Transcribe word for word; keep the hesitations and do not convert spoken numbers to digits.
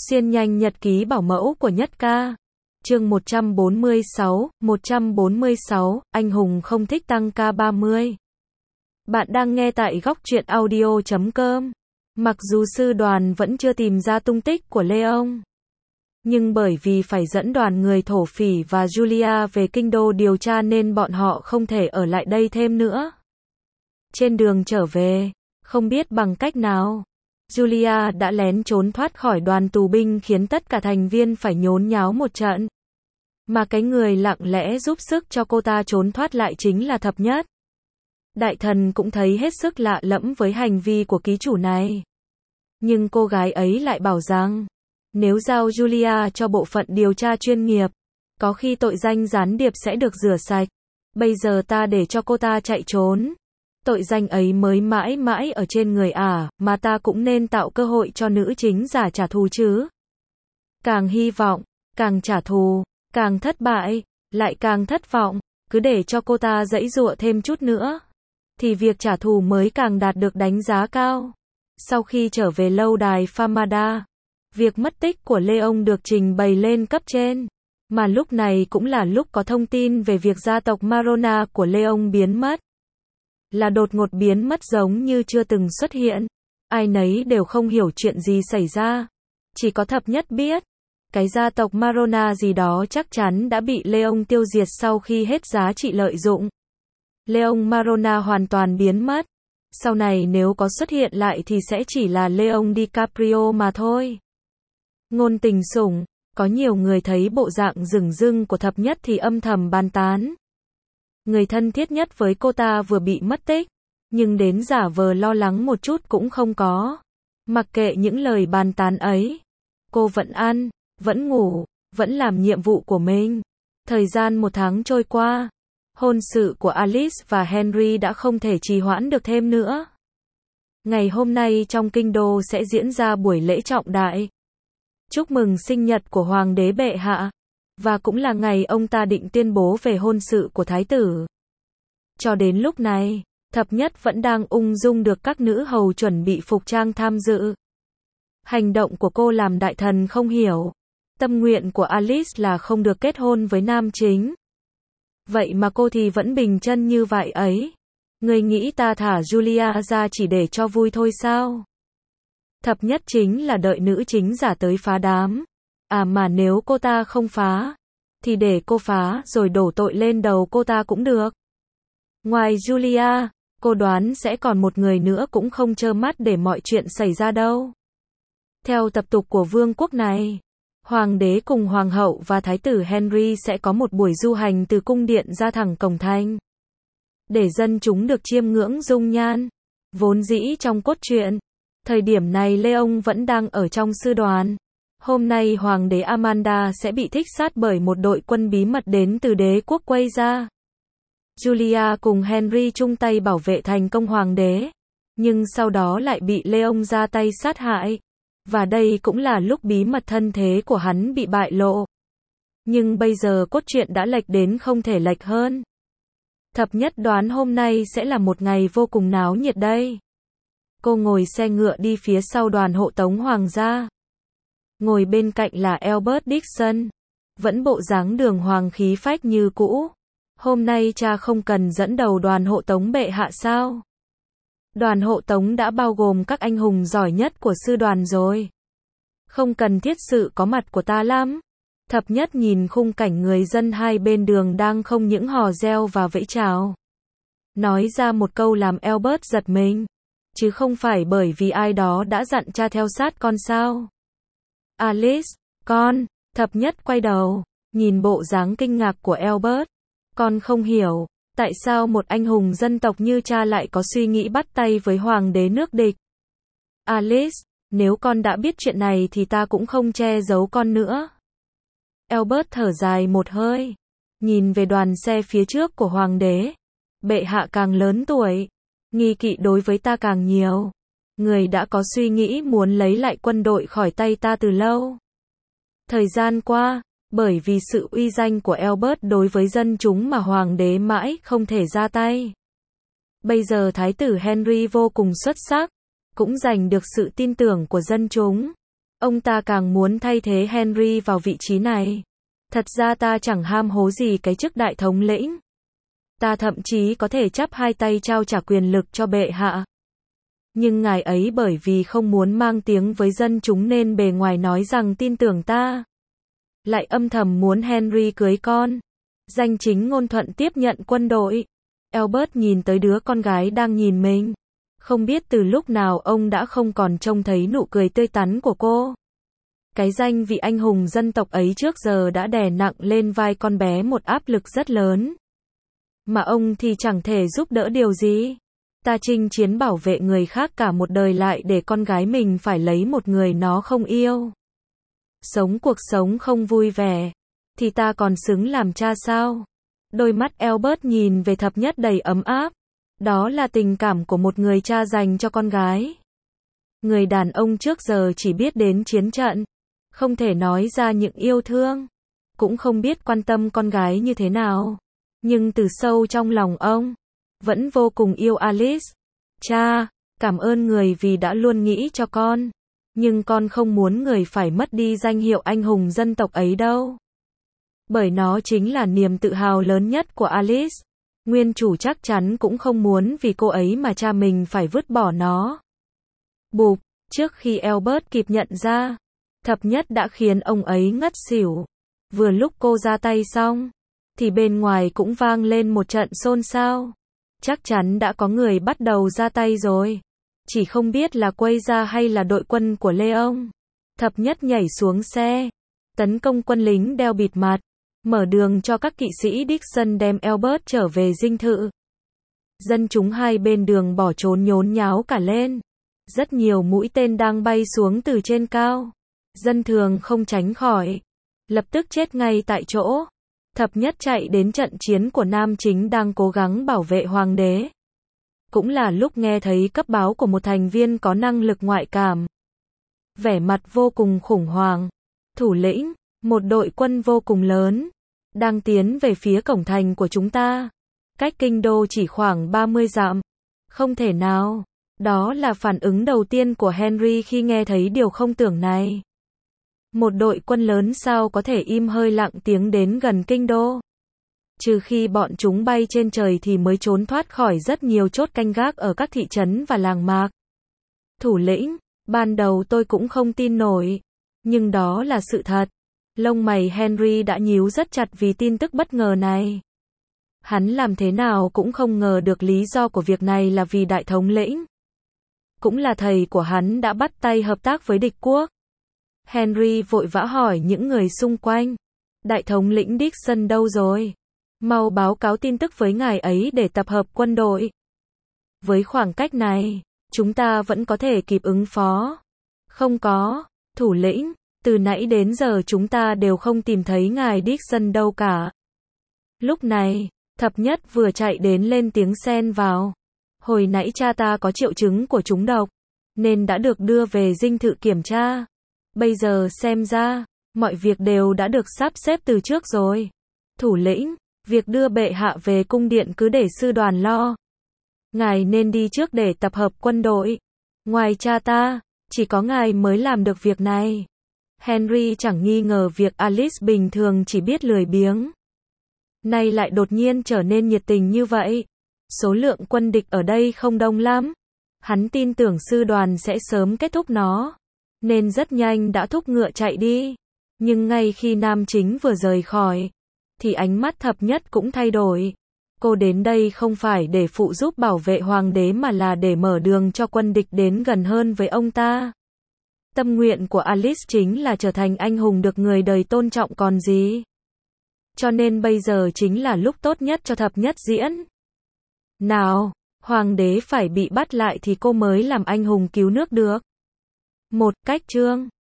Xuyên nhanh nhật ký bảo mẫu của Nhất Ca. Chương một trăm bốn mươi sáu, một trăm bốn mươi sáu, anh hùng không thích tăng ca ba mươi. Bạn đang nghe tại góc truyện audio chấm com. Mặc dù sư đoàn vẫn chưa tìm ra tung tích của Leon, nhưng bởi vì phải dẫn đoàn người thổ phỉ và Julia về kinh đô điều tra nên bọn họ không thể ở lại đây thêm nữa. Trên đường trở về, không biết bằng cách nào, Julia đã lén trốn thoát khỏi đoàn tù binh khiến tất cả thành viên phải nhốn nháo một trận. Mà cái người lặng lẽ giúp sức cho cô ta trốn thoát lại chính là Thập Nhất. Đại thần cũng thấy hết sức lạ lẫm với hành vi của ký chủ này. Nhưng cô gái ấy lại bảo rằng, nếu giao Julia cho bộ phận điều tra chuyên nghiệp, có khi tội danh gián điệp sẽ được rửa sạch. Bây giờ ta để cho cô ta chạy trốn, tội danh ấy mới mãi mãi ở trên người ả, mà ta cũng nên tạo cơ hội cho nữ chính giả trả thù chứ. Càng hy vọng, càng trả thù, càng thất bại, lại càng thất vọng, cứ để cho cô ta giãy giụa thêm chút nữa, thì việc trả thù mới càng đạt được đánh giá cao. Sau khi trở về lâu đài Famada, việc mất tích của Leon được trình bày lên cấp trên, mà lúc này cũng là lúc có thông tin về việc gia tộc Marona của Leon biến mất. Là đột ngột biến mất giống như chưa từng xuất hiện. Ai nấy đều không hiểu chuyện gì xảy ra. Chỉ có Thập Nhất biết, cái gia tộc Marona gì đó chắc chắn đã bị Leon tiêu diệt sau khi hết giá trị lợi dụng. Leon Marona hoàn toàn biến mất. Sau này nếu có xuất hiện lại thì sẽ chỉ là Leon DiCaprio mà thôi. Ngôn tình sủng, có nhiều người thấy bộ dạng dửng dưng của Thập Nhất thì âm thầm bàn tán. Người thân thiết nhất với cô ta vừa bị mất tích, nhưng đến giả vờ lo lắng một chút cũng không có. Mặc kệ những lời bàn tán ấy, cô vẫn ăn, vẫn ngủ, vẫn làm nhiệm vụ của mình. Thời gian một tháng trôi qua, hôn sự của Alice và Henry đã không thể trì hoãn được thêm nữa. Ngày hôm nay trong kinh đô sẽ diễn ra buổi lễ trọng đại, chúc mừng sinh nhật của Hoàng đế bệ hạ. Và cũng là ngày ông ta định tuyên bố về hôn sự của thái tử. Cho đến lúc này, Thập Nhất vẫn đang ung dung được các nữ hầu chuẩn bị phục trang tham dự. Hành động của cô làm đại thần không hiểu. Tâm nguyện của Alice là không được kết hôn với nam chính. Vậy mà cô thì vẫn bình chân như vậy ấy. Người nghĩ ta thả Julia ra chỉ để cho vui thôi sao? Thập Nhất chính là đợi nữ chính giả tới phá đám. À mà nếu cô ta không phá, thì để cô phá rồi đổ tội lên đầu cô ta cũng được. Ngoài Julia, cô đoán sẽ còn một người nữa cũng không trơ mắt để mọi chuyện xảy ra đâu. Theo tập tục của vương quốc này, Hoàng đế cùng Hoàng hậu và Thái tử Henry sẽ có một buổi du hành từ cung điện ra thẳng cổng thành, để dân chúng được chiêm ngưỡng dung nhan. Vốn dĩ trong cốt truyện, thời điểm này Leon vẫn đang ở trong sư đoàn. Hôm nay Hoàng đế Amanda sẽ bị thích sát bởi một đội quân bí mật đến từ đế quốc quay ra. Julia cùng Henry chung tay bảo vệ thành công Hoàng đế, nhưng sau đó lại bị Leon ra tay sát hại. Và đây cũng là lúc bí mật thân thế của hắn bị bại lộ. Nhưng bây giờ cốt truyện đã lệch đến không thể lệch hơn. Thập Nhất đoán hôm nay sẽ là một ngày vô cùng náo nhiệt đây. Cô ngồi xe ngựa đi phía sau đoàn hộ tống hoàng gia. Ngồi bên cạnh là Albert Dixon, vẫn bộ dáng đường hoàng khí phách như cũ. Hôm nay cha không cần dẫn đầu đoàn hộ tống bệ hạ sao? Đoàn hộ tống đã bao gồm các anh hùng giỏi nhất của sư đoàn rồi. Không cần thiết sự có mặt của ta lắm. Thập Nhất nhìn khung cảnh người dân hai bên đường đang không những hò reo và vẫy chào. Nói ra một câu làm Albert giật mình. Chứ không phải bởi vì ai đó đã dặn cha theo sát con sao? Alice, con. Thập Nhất quay đầu, nhìn bộ dáng kinh ngạc của Albert. Con không hiểu, tại sao một anh hùng dân tộc như cha lại có suy nghĩ bắt tay với hoàng đế nước địch. Alice, nếu con đã biết chuyện này thì ta cũng không che giấu con nữa. Albert thở dài một hơi, nhìn về đoàn xe phía trước của hoàng đế. Bệ hạ càng lớn tuổi, nghi kỵ đối với ta càng nhiều. Người đã có suy nghĩ muốn lấy lại quân đội khỏi tay ta từ lâu. Thời gian qua, bởi vì sự uy danh của Albert đối với dân chúng mà hoàng đế mãi không thể ra tay. Bây giờ thái tử Henry vô cùng xuất sắc, cũng giành được sự tin tưởng của dân chúng. Ông ta càng muốn thay thế Henry vào vị trí này. Thật ra ta chẳng ham hố gì cái chức đại thống lĩnh. Ta thậm chí có thể chắp hai tay trao trả quyền lực cho bệ hạ. Nhưng ngài ấy bởi vì không muốn mang tiếng với dân chúng nên bề ngoài nói rằng tin tưởng ta, lại âm thầm muốn Henry cưới con. Danh chính ngôn thuận tiếp nhận quân đội. Albert nhìn tới đứa con gái đang nhìn mình. Không biết từ lúc nào ông đã không còn trông thấy nụ cười tươi tắn của cô. Cái danh vị anh hùng dân tộc ấy trước giờ đã đè nặng lên vai con bé một áp lực rất lớn. Mà ông thì chẳng thể giúp đỡ điều gì. Ta chinh chiến bảo vệ người khác cả một đời lại để con gái mình phải lấy một người nó không yêu. Sống cuộc sống không vui vẻ. Thì ta còn xứng làm cha sao? Đôi mắt Albert nhìn về thập nhất đầy ấm áp. Đó là tình cảm của một người cha dành cho con gái. Người đàn ông trước giờ chỉ biết đến chiến trận. Không thể nói ra những yêu thương. Cũng không biết quan tâm con gái như thế nào. Nhưng từ sâu trong lòng ông, vẫn vô cùng yêu Alice. Cha, cảm ơn người vì đã luôn nghĩ cho con. Nhưng con không muốn người phải mất đi danh hiệu anh hùng dân tộc ấy đâu. Bởi nó chính là niềm tự hào lớn nhất của Alice. Nguyên chủ chắc chắn cũng không muốn vì cô ấy mà cha mình phải vứt bỏ nó. Bụp, trước khi Albert kịp nhận ra, thập nhất đã khiến ông ấy ngất xỉu. Vừa lúc cô ra tay xong, thì bên ngoài cũng vang lên một trận xôn xao. Chắc chắn đã có người bắt đầu ra tay rồi. Chỉ không biết là quây ra hay là đội quân của Leon. Thập nhất nhảy xuống xe, tấn công quân lính đeo bịt mặt, mở đường cho các kỵ sĩ Dixon đem Albert trở về dinh thự. Dân chúng hai bên đường bỏ trốn nhốn nháo cả lên. Rất nhiều mũi tên đang bay xuống từ trên cao. Dân thường không tránh khỏi. Lập tức chết ngay tại chỗ. Thập nhất chạy đến trận chiến của nam chính đang cố gắng bảo vệ hoàng đế. Cũng là lúc nghe thấy cấp báo của một thành viên có năng lực ngoại cảm. Vẻ mặt vô cùng khủng hoảng. Thủ lĩnh, một đội quân vô cùng lớn, đang tiến về phía cổng thành của chúng ta. Cách kinh đô chỉ khoảng ba mươi dặm. Không thể nào. Đó là phản ứng đầu tiên của Henry khi nghe thấy điều không tưởng này. Một đội quân lớn sao có thể im hơi lặng tiếng đến gần kinh đô? Trừ khi bọn chúng bay trên trời thì mới trốn thoát khỏi rất nhiều chốt canh gác ở các thị trấn và làng mạc. Thủ lĩnh, ban đầu tôi cũng không tin nổi. Nhưng đó là sự thật. Lông mày Henry đã nhíu rất chặt vì tin tức bất ngờ này. Hắn làm thế nào cũng không ngờ được lý do của việc này là vì đại thống lĩnh. Cũng là thầy của hắn đã bắt tay hợp tác với địch quốc. Henry vội vã hỏi những người xung quanh. Đại thống lĩnh Dixon đâu rồi? Mau báo cáo tin tức với ngài ấy để tập hợp quân đội. Với khoảng cách này, chúng ta vẫn có thể kịp ứng phó. Không có, thủ lĩnh, từ nãy đến giờ chúng ta đều không tìm thấy ngài Dixon đâu cả. Lúc này, thập nhất vừa chạy đến lên tiếng xen vào. Hồi nãy cha ta có triệu chứng của trúng độc, nên đã được đưa về dinh thự kiểm tra. Bây giờ xem ra, mọi việc đều đã được sắp xếp từ trước rồi. Thủ lĩnh, việc đưa bệ hạ về cung điện cứ để sư đoàn lo. Ngài nên đi trước để tập hợp quân đội. Ngoài cha ta, chỉ có ngài mới làm được việc này. Henry chẳng nghi ngờ việc Alice bình thường chỉ biết lười biếng. Nay lại đột nhiên trở nên nhiệt tình như vậy. Số lượng quân địch ở đây không đông lắm. Hắn tin tưởng sư đoàn sẽ sớm kết thúc nó. Nên rất nhanh đã thúc ngựa chạy đi. Nhưng ngay khi nam chính vừa rời khỏi, thì ánh mắt thập nhất cũng thay đổi. Cô đến đây không phải để phụ giúp bảo vệ hoàng đế mà là để mở đường cho quân địch đến gần hơn với ông ta. Tâm nguyện của Alice chính là trở thành anh hùng được người đời tôn trọng còn gì. Cho nên bây giờ chính là lúc tốt nhất cho thập nhất diễn. Nào, hoàng đế phải bị bắt lại thì cô mới làm anh hùng cứu nước được. Một cách chương